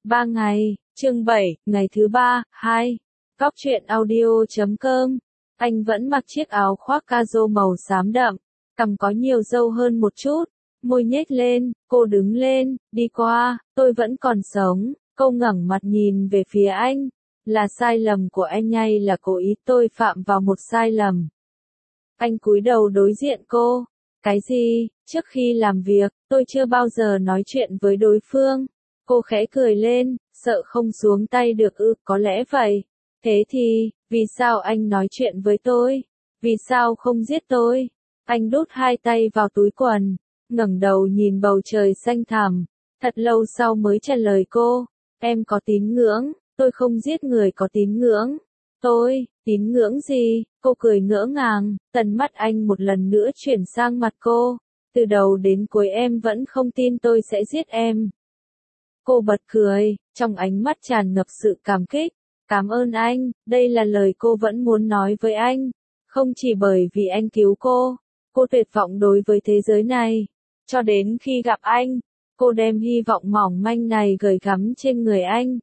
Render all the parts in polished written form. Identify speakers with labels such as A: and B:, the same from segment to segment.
A: 3 ngày, chương 7, ngày thứ 3, 2. Góc truyện audio.com. Anh vẫn mặc chiếc áo khoác caro màu xám đậm, cằm có nhiều râu hơn một chút, môi nhếch lên, cô đứng lên, đi qua, tôi vẫn còn sống, cô ngẩng mặt nhìn về phía anh. Là sai lầm của anh hay là cố ý tôi phạm vào một sai lầm? Anh cúi đầu đối diện cô. Cái gì? Trước khi làm việc, tôi chưa bao giờ nói chuyện với đối phương. Cô khẽ cười lên, sợ không xuống tay được có lẽ vậy. Thế thì, vì sao anh nói chuyện với tôi? Vì sao không giết tôi? Anh đút hai tay vào túi quần, ngẩng đầu nhìn bầu trời xanh thẳm. Thật lâu sau mới trả lời cô, em có tín ngưỡng, tôi không giết người có tín ngưỡng. Tôi, tín ngưỡng gì? Cô cười ngỡ ngàng, tầm mắt anh một lần nữa chuyển sang mặt cô. Từ đầu đến cuối em vẫn không tin tôi sẽ giết em. Cô bật cười, trong ánh mắt tràn ngập sự cảm kích. Cảm ơn anh, đây là lời cô vẫn muốn nói với anh. Không chỉ bởi vì anh cứu cô tuyệt vọng đối với thế giới này. Cho đến khi gặp anh, cô đem hy vọng mỏng manh này gửi gắm trên người anh.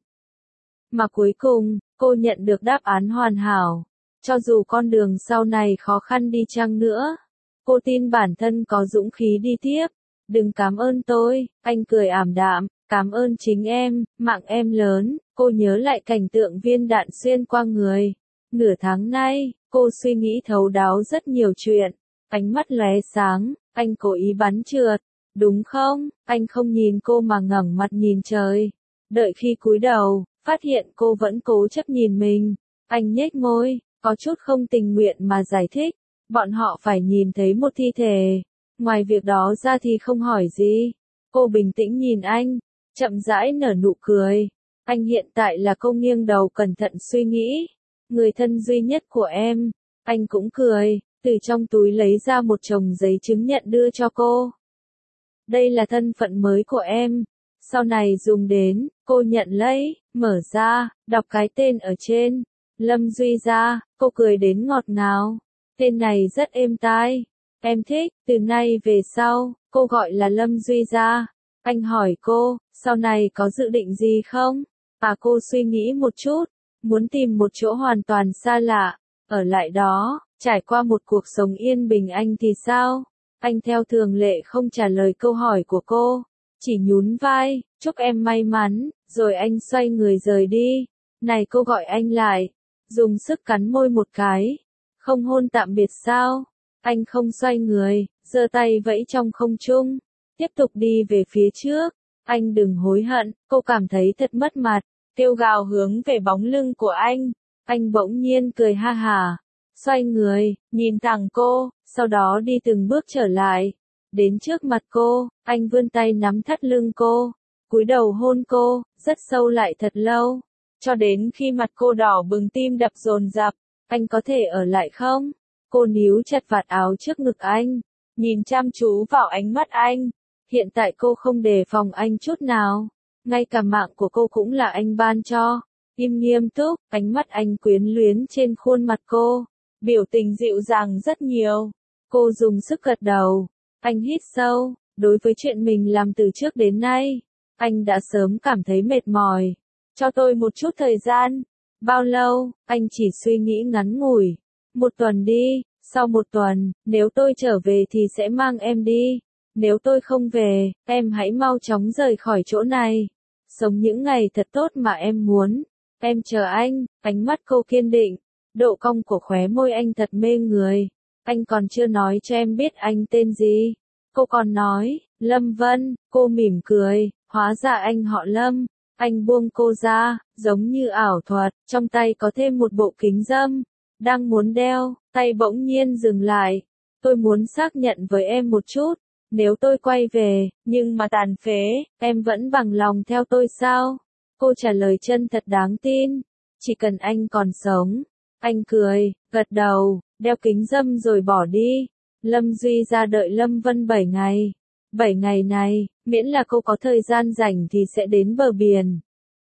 A: Mà cuối cùng, cô nhận được đáp án hoàn hảo. Cho dù con đường sau này khó khăn đi chăng nữa, cô tin bản thân có dũng khí đi tiếp. Đừng cảm ơn tôi, anh cười ảm đạm, cảm ơn chính em, mạng em lớn. Cô nhớ lại cảnh tượng viên đạn xuyên qua người. Nửa tháng nay, cô suy nghĩ thấu đáo rất nhiều chuyện. Ánh mắt lóe sáng, anh cố ý bắn trượt, đúng không? Anh không nhìn cô mà ngẩng mặt nhìn trời. Đợi khi cúi đầu, phát hiện cô vẫn cố chấp nhìn mình. Anh nhếch môi, có chút không tình nguyện mà giải thích. Bọn họ phải nhìn thấy một thi thể. Ngoài việc đó ra thì không hỏi gì. Cô bình tĩnh nhìn anh, chậm rãi nở nụ cười. Anh hiện tại là cô nghiêng đầu cẩn thận suy nghĩ. Người thân duy nhất của em. Anh cũng cười, từ trong túi lấy ra một chồng giấy chứng nhận đưa cho cô. Đây là thân phận mới của em. Sau này dùng đến, cô nhận lấy, mở ra, đọc cái tên ở trên. Lâm Duy Gia, cô cười đến ngọt ngào. Tên này rất êm tai. Em thích, từ nay về sau, cô gọi là Lâm Duy Gia. Anh hỏi cô, sau này có dự định gì không? Cô suy nghĩ một chút, muốn tìm một chỗ hoàn toàn xa lạ, ở lại đó, trải qua một cuộc sống yên bình. Anh thì sao? Anh theo thường lệ không trả lời câu hỏi của cô, chỉ nhún vai, chúc em may mắn, rồi anh xoay người rời đi. Này, cô gọi anh lại, dùng sức cắn môi một cái. Không hôn tạm biệt sao? Anh không xoay người, giơ tay vẫy trong không trung, tiếp tục đi về phía trước. Anh đừng hối hận, cô cảm thấy thật mất mặt, kêu gào hướng về bóng lưng của anh. Anh bỗng nhiên cười ha hả, xoay người, nhìn thẳng cô, sau đó đi từng bước trở lại. Đến trước mặt cô, anh vươn tay nắm thắt lưng cô, cúi đầu hôn cô, rất sâu lại thật lâu, cho đến khi mặt cô đỏ bừng tim đập dồn dập. Anh có thể ở lại không? Cô níu chặt vạt áo trước ngực anh, nhìn chăm chú vào ánh mắt anh. Hiện tại cô không đề phòng anh chút nào, ngay cả mạng của cô cũng là anh ban cho. Im nghiêm túc, ánh mắt anh quyến luyến trên khuôn mặt cô, biểu tình dịu dàng rất nhiều. Cô dùng sức gật đầu, anh hít sâu, đối với chuyện mình làm từ trước đến nay, anh đã sớm cảm thấy mệt mỏi. Cho tôi một chút thời gian. Bao lâu? Anh chỉ suy nghĩ ngắn ngủi. 1 tuần đi, sau 1 tuần, nếu tôi trở về thì sẽ mang em đi. Nếu tôi không về, em hãy mau chóng rời khỏi chỗ này. Sống những ngày thật tốt mà em muốn. Em chờ anh. Ánh mắt cô kiên định. Độ cong của khóe môi anh thật mê người. Anh còn chưa nói cho em biết anh tên gì. Cô còn nói, Lâm Vân. Cô mỉm cười, hóa ra anh họ Lâm. Anh buông cô ra, giống như ảo thuật, trong tay có thêm một bộ kính râm. Đang muốn đeo, tay bỗng nhiên dừng lại. Tôi muốn xác nhận với em một chút. Nếu tôi quay về, nhưng mà tàn phế, em vẫn bằng lòng theo tôi sao? Cô trả lời chân thật đáng tin. Chỉ cần anh còn sống. Anh cười, gật đầu, đeo kính râm rồi bỏ đi. Lâm Duy ra đợi Lâm Vân 7 ngày. 7 ngày này, miễn là cô có thời gian rảnh thì sẽ đến bờ biển.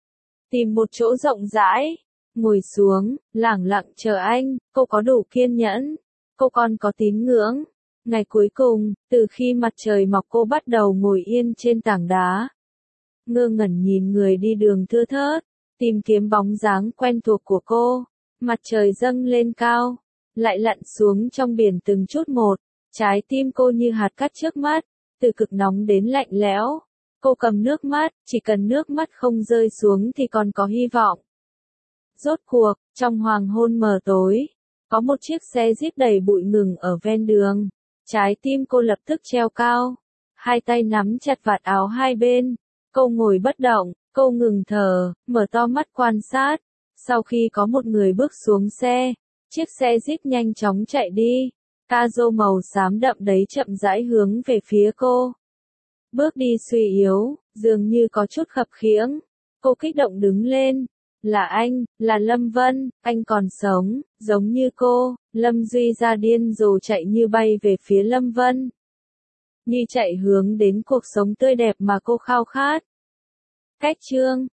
A: Tìm một chỗ rộng rãi, ngồi xuống, lẳng lặng chờ anh. Cô có đủ kiên nhẫn. Cô còn có tín ngưỡng. Ngày cuối cùng, từ khi mặt trời mọc cô bắt đầu ngồi yên trên tảng đá. ngơ ngẩn nhìn người đi đường thưa thớt, tìm kiếm bóng dáng quen thuộc của cô. Mặt trời dâng lên cao, lại lặn xuống trong biển từng chút một, trái tim cô như hạt cát trước mắt, từ cực nóng đến lạnh lẽo. Cô cầm nước mắt, chỉ cần nước mắt không rơi xuống thì còn có hy vọng. Rốt cuộc, trong hoàng hôn mờ tối, có một chiếc xe jeep đầy bụi ngừng ở ven đường. Trái tim cô lập tức treo cao, hai tay nắm chặt vạt áo hai bên. Cô ngồi bất động, cô ngừng thở, mở to mắt quan sát. Sau khi có một người bước xuống xe, chiếc xe jeep nhanh chóng chạy đi. Cazo màu xám đậm đấy chậm rãi hướng về phía cô. Bước đi suy yếu, dường như có chút khập khiễng. Cô kích động đứng lên. Là anh, là Lâm Vân, anh còn sống, giống như cô. Lâm Duy ra điên rồ chạy như bay về phía Lâm Vân. Như chạy hướng đến cuộc sống tươi đẹp mà cô khao khát. Cách chương